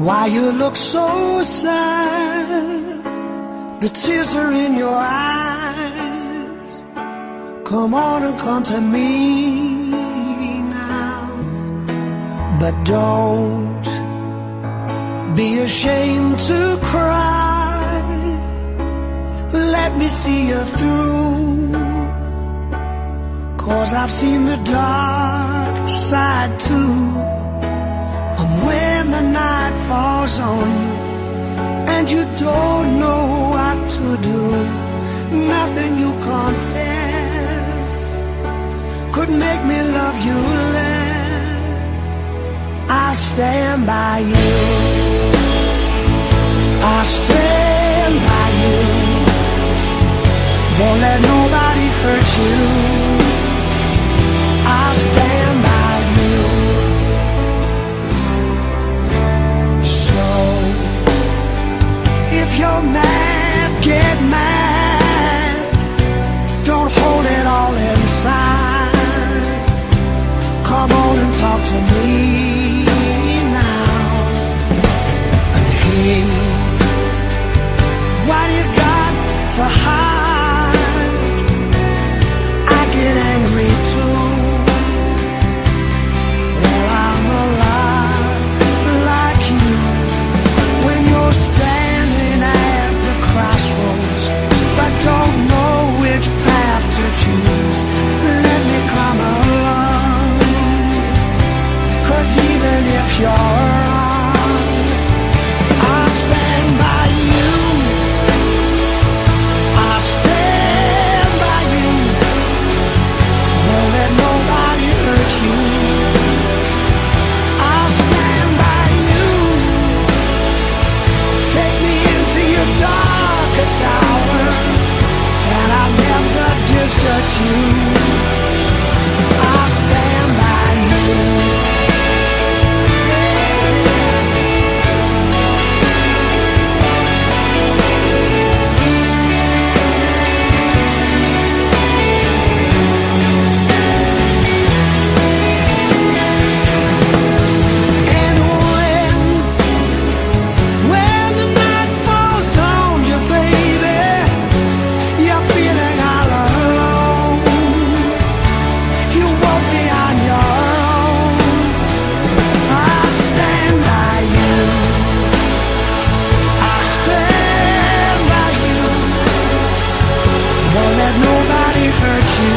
Why you look so sad? The tears are in your eyes. Come on and come to me now. But don't be ashamed to cry. Let me see you through. 'Cause I've seen the dark side too. And when the night falls on you and you don't know what to do, nothing you confess could make me love you less. I'll stand by you. I'll stand by you. Won't let nobody hurt you. I'll stand by you. So, if you're mad, get mad. Don't hold it all inside. Come on and talk to me now. And hey, why do you got to hide? I get angry too. Well, I'm alive like you. When you're standing at the crossroads but don't know which path to choose, let me come along. 'Cause even if you're wrong, I'll stand by you. I'll stand by you. Won't let nobody hurt you. I'll stand by you. Take me into your darkest hour, and I'll never desert you. I'll stand by you. And when the night falls on you, baby, you're feeling all alone. You won't be on your own. I'll stand by you. I'll stand by you. Won't let nobody hurt you.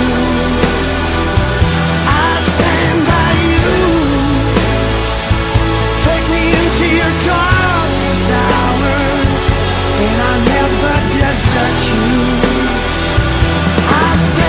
I'll stand by you. Take me into your darkest hour, and I'll never desert you. I'll stand